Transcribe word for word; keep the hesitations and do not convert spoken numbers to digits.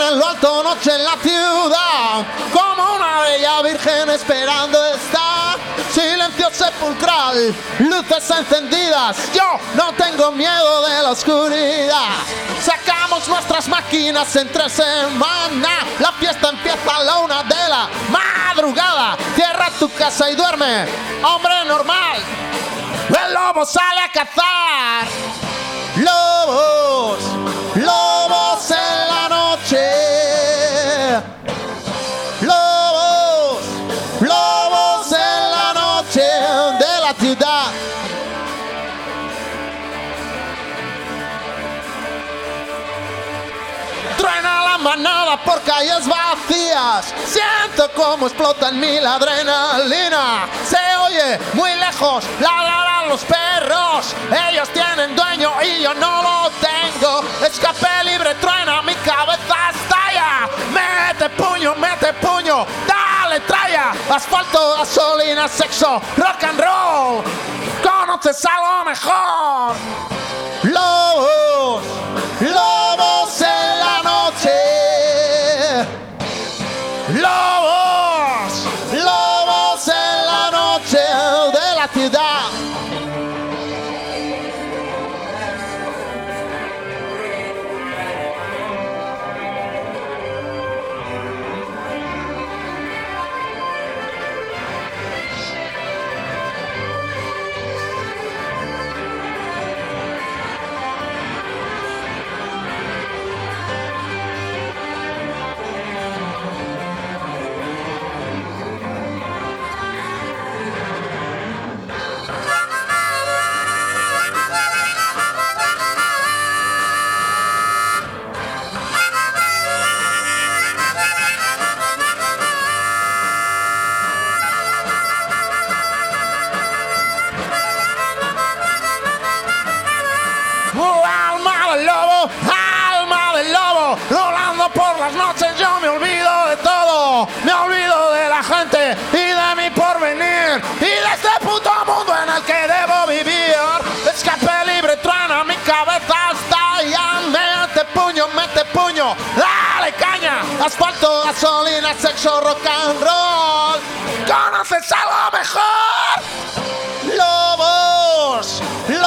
en lo alto, noche en la ciudad, como una bella virgen esperando está. Silencio sepulcral, luces encendidas, yo no tengo miedo de la oscuridad. Sacamos nuestras máquinas entre semana, la fiesta empieza a la una de la madrugada. Cierra tu casa y duerme, hombre normal. El lobo sale a cazar. Lobos, lobos en la noche. Lobos, lobos en la noche de la ciudad. Truena la manada por calles vacías. Siento cómo explota en mí la adrenalina. Se oye muy lejos ladrar los perros. Ellos tienen dueño y yo no lo tengo. Escape libre, truena, mi cabeza estalla. Mete puño, mete puño, dale, traya. Asfalto, gasolina, sexo, rock and roll. Conoces algo mejor. Lobos, lobos en la noche. Lobos, lobos en la noche de la ciudad. Alma del lobo, alma del lobo, volando por las noches yo me olvido de todo. Me olvido de la gente y de mi porvenir y de este puto mundo en el que debo vivir. Escape libre, truena, mi cabeza estalla. Mete puño, mete puño, dale caña. Asfalto, gasolina, sexo, rock and roll. ¿Conoces algo mejor? Lobos,